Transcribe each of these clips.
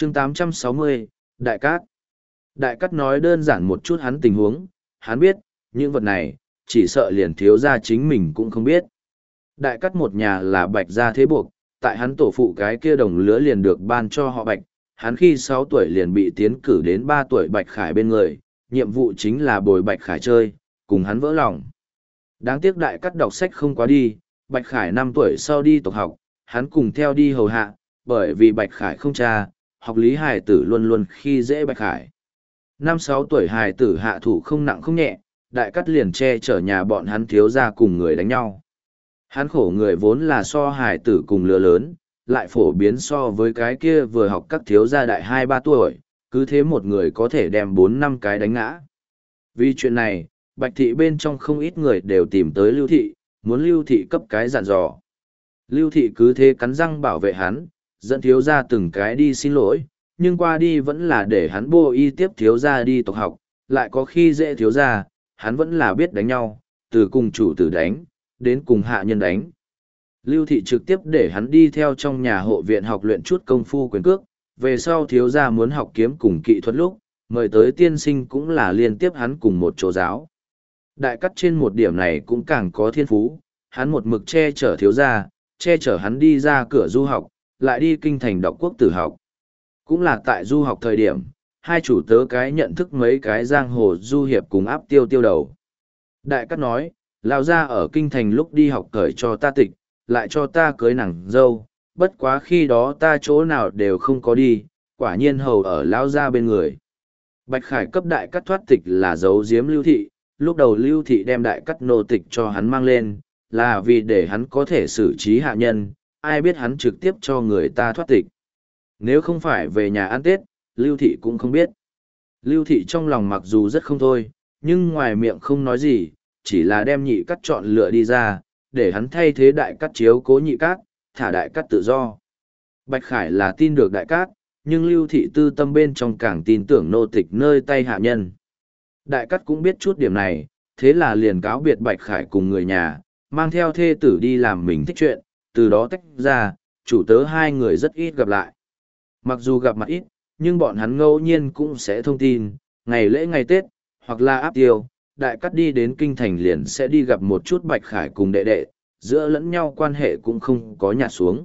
chương 860, Đại Cát. Đại Cát nói đơn giản một chút hắn tình huống, hắn biết, những vật này, chỉ sợ liền thiếu gia chính mình cũng không biết. Đại Cát một nhà là Bạch gia thế buộc, tại hắn tổ phụ cái kia đồng lứa liền được ban cho họ Bạch, hắn khi 6 tuổi liền bị tiến cử đến 3 tuổi Bạch Khải bên người, nhiệm vụ chính là bồi Bạch Khải chơi, cùng hắn vỡ lòng. Đáng tiếc Đại Cát đọc sách không quá đi, Bạch Khải 5 tuổi sau đi tộc học, hắn cùng theo đi hầu hạ, bởi vì Bạch Khải không cha, học lý hài tử luôn luôn khi dễ Bạch Khải. 5-6 tuổi hài tử hạ thủ không nặng không nhẹ, Đại Cát liền che chở nhà bọn hắn thiếu gia cùng người đánh nhau. Hắn khổ người vốn là so hài tử cùng lứa lớn, lại phổ biến so với cái kia vừa học các thiếu gia đại 2-3 tuổi, cứ thế một người có thể đem 4-5 cái đánh ngã. Vì chuyện này, Bạch thị bên trong không ít người đều tìm tới Lưu thị, muốn Lưu thị cấp cái dặn dò. Lưu thị cứ thế cắn răng bảo vệ hắn, dẫn thiếu gia từng cái đi xin lỗi, nhưng qua đi vẫn là để hắn bô y tiếp thiếu gia đi tộc học, lại có khi dễ thiếu gia, hắn vẫn là biết đánh nhau, từ cùng chủ tử đánh, đến cùng hạ nhân đánh. Lưu thị trực tiếp để hắn đi theo trong nhà hộ viện học luyện chút công phu quyền cước, về sau thiếu gia muốn học kiếm cùng kỹ thuật lúc, mời tới tiên sinh cũng là liên tiếp hắn cùng một chỗ giáo. Đại Cát trên một điểm này cũng càng có thiên phú, hắn một mực che chở thiếu gia, che chở hắn đi ra cửa du học, lại đi kinh thành đọc quốc tử học. Cũng là tại du học thời điểm, hai chủ tớ cái nhận thức mấy cái giang hồ du hiệp cùng áp tiêu tiêu đầu. Đại Cát nói, lão gia ở kinh thành lúc đi học cởi cho ta tịch, lại cho ta cưới nàng dâu, bất quá khi đó ta chỗ nào đều không có đi, quả nhiên hầu ở lão gia bên người. Bạch Khải cấp Đại Cát thoát tịch là giấu giếm Lưu thị, lúc đầu Lưu thị đem Đại Cát nô tịch cho hắn mang lên, là vì để hắn có thể xử trí hạ nhân, ai biết hắn trực tiếp cho người ta thoát tịch. Nếu không phải về nhà ăn Tết, Lưu thị cũng không biết. Lưu thị trong lòng mặc dù rất không thôi, nhưng ngoài miệng không nói gì, chỉ là đem Nhị Cát chọn lựa đi ra, để hắn thay thế Đại Cát chiếu cố Nhị Cát, thả Đại Cát tự do. Bạch Khải là tin được Đại Cát, nhưng Lưu thị tư tâm bên trong càng tin tưởng nô tịch nơi tay hạ nhân. Đại Cát cũng biết chút điểm này, thế là liền cáo biệt Bạch Khải cùng người nhà, mang theo thê tử đi làm mình thích chuyện, từ đó tách ra, chủ tớ hai người rất ít gặp lại. Mặc dù gặp mặt ít, nhưng bọn hắn ngẫu nhiên cũng sẽ thông tin, ngày lễ ngày Tết, hoặc là áp tiêu, Đại Cát đi đến kinh thành liền sẽ đi gặp một chút Bạch Khải cùng đệ đệ, giữa lẫn nhau quan hệ cũng không có nhạt xuống.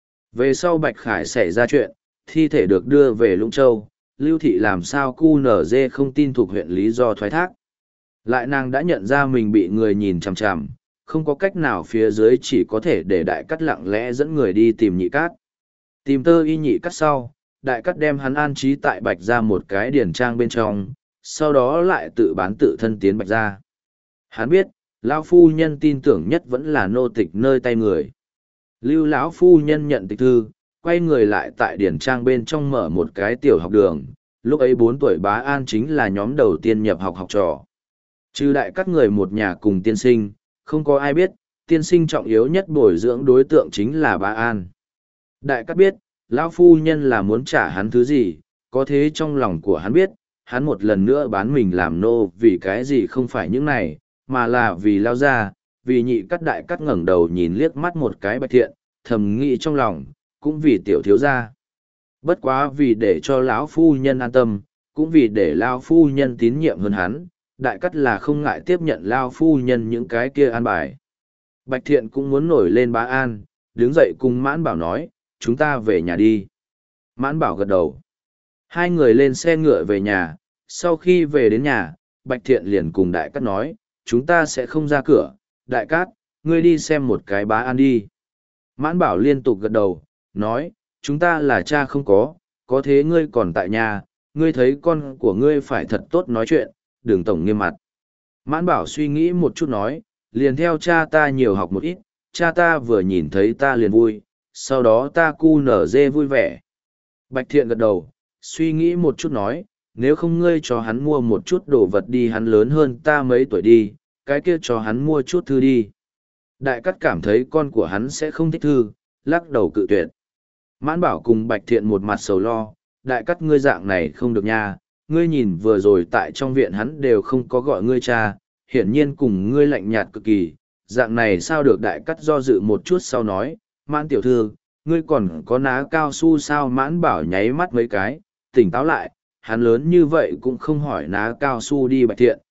Về sau Bạch Khải xảy ra chuyện, thi thể được đưa về Lũng Châu, Lưu thị làm sao QNZ không tin thuộc huyện lý do thoái thác. Lại nàng đã nhận ra mình bị người nhìn chằm chằm, không có cách nào phía dưới chỉ có thể để Đại Cát lặng lẽ dẫn người đi tìm Nhị Cát. Tìm tơ y Nhị Cát sau, Đại Cát đem hắn an trí tại Bạch gia một cái điển trang bên trong, sau đó lại tự bán tự thân tiến Bạch gia. Hắn biết, lão phu nhân tin tưởng nhất vẫn là nô tịch nơi tay người. Lưu lão phu nhân nhận tịch thư, quay người lại tại điển trang bên trong mở một cái tiểu học đường, lúc ấy 4 tuổi Bá An chính là nhóm đầu tiên nhập học học trò. Trừ Đại Cát người một nhà cùng tiên sinh, không có ai biết, tiên sinh trọng yếu nhất bồi dưỡng đối tượng chính là Bá An. Đại Cát biết, lão phu nhân là muốn trả hắn thứ gì, có thế trong lòng của hắn biết, hắn một lần nữa bán mình làm nô vì cái gì không phải những này, mà là vì lao ra, vì Nhị Cát. Đại Cát ngẩng đầu nhìn liếc mắt một cái Bạch Thiện, thầm nghĩ trong lòng, cũng vì tiểu thiếu gia. Bất quá vì để cho lão phu nhân an tâm, cũng vì để lão phu nhân tín nhiệm hơn hắn, Đại Cát là không ngại tiếp nhận lão phu nhân những cái kia an bài. Bạch Thiện cũng muốn nổi lên Bá An, đứng dậy cùng Mãn Bảo nói, chúng ta về nhà đi. Mãn Bảo gật đầu. Hai người lên xe ngựa về nhà, sau khi về đến nhà, Bạch Thiện liền cùng Đại Cát nói, chúng ta sẽ không ra cửa, Đại Cát, ngươi đi xem một cái Bá An đi. Mãn Bảo liên tục gật đầu, nói, chúng ta là cha không có thế ngươi còn tại nhà, ngươi thấy con của ngươi phải thật tốt nói chuyện, đừng tổng nghiêm mặt. Mãn Bảo suy nghĩ một chút nói, liền theo cha ta nhiều học một ít, cha ta vừa nhìn thấy ta liền vui, sau đó ta cu nở dê vui vẻ. Bạch Thiện gật đầu, suy nghĩ một chút nói, nếu không ngươi cho hắn mua một chút đồ vật đi, hắn lớn hơn ta mấy tuổi đi, cái kia cho hắn mua chút thư đi. Đại Cát cảm thấy con của hắn sẽ không thích thư, lắc đầu cự tuyệt. Mãn Bảo cùng Bạch Thiện một mặt sầu lo, Đại Cát ngươi dạng này không được nha, ngươi nhìn vừa rồi tại trong viện hắn đều không có gọi ngươi cha, hiển nhiên cùng ngươi lạnh nhạt cực kỳ, dạng này sao được. Đại Cát do dự một chút sau nói, Mãn tiểu thư, ngươi còn có ná cao su sao? Mãn bảo nháy mắt mấy cái, tỉnh táo lại, hắn lớn như vậy cũng không hỏi ná cao su đi. Bạch Thiện,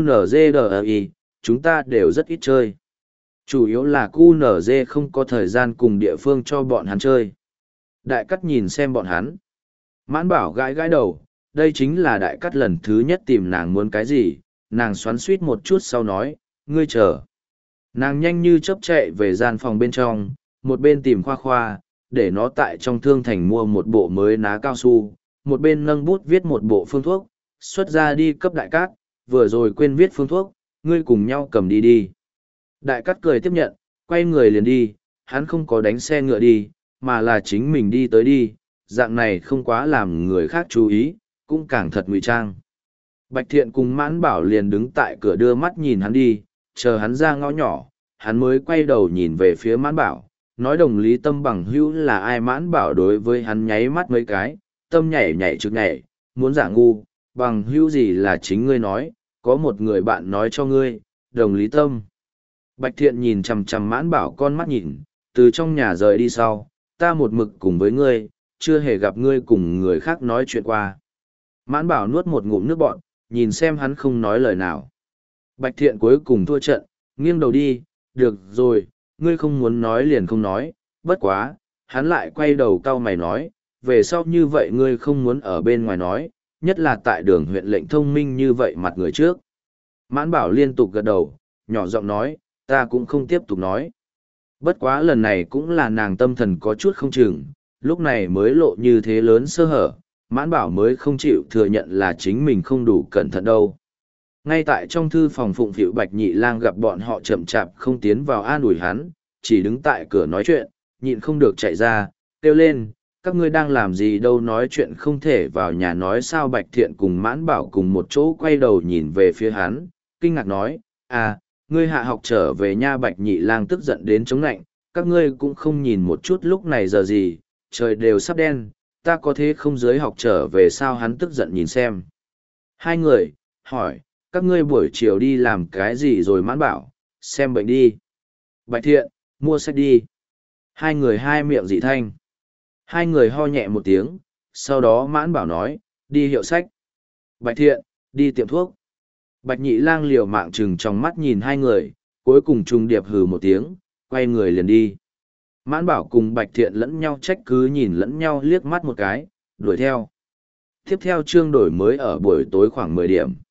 DUNZDI, chúng ta đều rất ít chơi. Chủ yếu là QNZ không có thời gian cùng địa phương cho bọn hắn chơi. Đại cắt nhìn xem bọn hắn. Mãn bảo gãi gãi đầu, đây chính là đại cắt lần thứ nhất tìm nàng muốn cái gì, nàng xoắn suýt một chút sau nói, ngươi chờ. Nàng nhanh như chớp chạy về gian phòng bên trong, một bên tìm khoa khoa, để nó tại trong thương thành mua một bộ mới ná cao su, một bên nâng bút viết một bộ phương thuốc, xuất ra đi cấp đại cát, vừa rồi quên viết phương thuốc, ngươi cùng nhau cầm đi đi. Đại cát cười tiếp nhận, quay người liền đi, hắn không có đánh xe ngựa đi, mà là chính mình đi tới đi, dạng này không quá làm người khác chú ý, cũng càng thật ngụy trang. Bạch Thiện cùng Mãn Bảo liền đứng tại cửa đưa mắt nhìn hắn đi, chờ hắn ra ngõ nhỏ, hắn mới quay đầu nhìn về phía Mãn Bảo, nói đồng lý tâm bằng hữu là ai. Mãn Bảo đối với hắn nháy mắt mấy cái, tâm nhảy nhảy trực nhảy, muốn giả ngu, bằng hữu gì là chính ngươi nói, có một người bạn nói cho ngươi, đồng lý tâm. Bạch Thiện nhìn chằm chằm Mãn Bảo con mắt nhìn, từ trong nhà rời đi sau, ta một mực cùng với ngươi, chưa hề gặp ngươi cùng người khác nói chuyện qua. Mãn Bảo nuốt một ngụm nước bọt, nhìn xem hắn không nói lời nào. Bạch Thiện cuối cùng thua trận, nghiêng đầu đi, được rồi, ngươi không muốn nói liền không nói, bất quá, hắn lại quay đầu cau mày nói, về sau như vậy ngươi không muốn ở bên ngoài nói, nhất là tại đường huyện lệnh thông minh như vậy mặt người trước. Mãn Bảo liên tục gật đầu, nhỏ giọng nói, ta cũng không tiếp tục nói. Bất quá lần này cũng là nàng tâm thần có chút không chừng, lúc này mới lộ như thế lớn sơ hở, Mãn Bảo mới không chịu thừa nhận là chính mình không đủ cẩn thận đâu. Ngay tại trong thư phòng phụng phịu Bạch Nhị Lang gặp bọn họ chậm chạp không tiến vào an ủi hắn, chỉ đứng tại cửa nói chuyện, nhịn không được chạy ra, kêu lên, các ngươi đang làm gì đâu, nói chuyện không thể vào nhà nói sao? Bạch Thiện cùng Mãn Bảo cùng một chỗ quay đầu nhìn về phía hắn, kinh ngạc nói, à, ngươi hạ học trở về nha. Bạch Nhị Lang tức giận đến chống nạnh, các ngươi cũng không nhìn một chút lúc này giờ gì, trời đều sắp đen, ta có thế không dưới học trở về sao? Hắn tức giận nhìn xem hai người, hỏi, các ngươi buổi chiều đi làm cái gì rồi? Mãn Bảo, xem bệnh đi. Bạch Thiện, mua sách đi. Hai người hai miệng dị thanh. Hai người ho nhẹ một tiếng, sau đó Mãn Bảo nói, đi hiệu sách. Bạch Thiện, đi tiệm thuốc. Bạch Nhị Lang liều mạng chừng trong mắt nhìn hai người, cuối cùng trùng điệp hừ một tiếng, quay người liền đi. Mãn Bảo cùng Bạch Thiện lẫn nhau trách cứ nhìn lẫn nhau liếc mắt một cái, đuổi theo. Tiếp theo chương đổi mới ở buổi tối khoảng 10 điểm.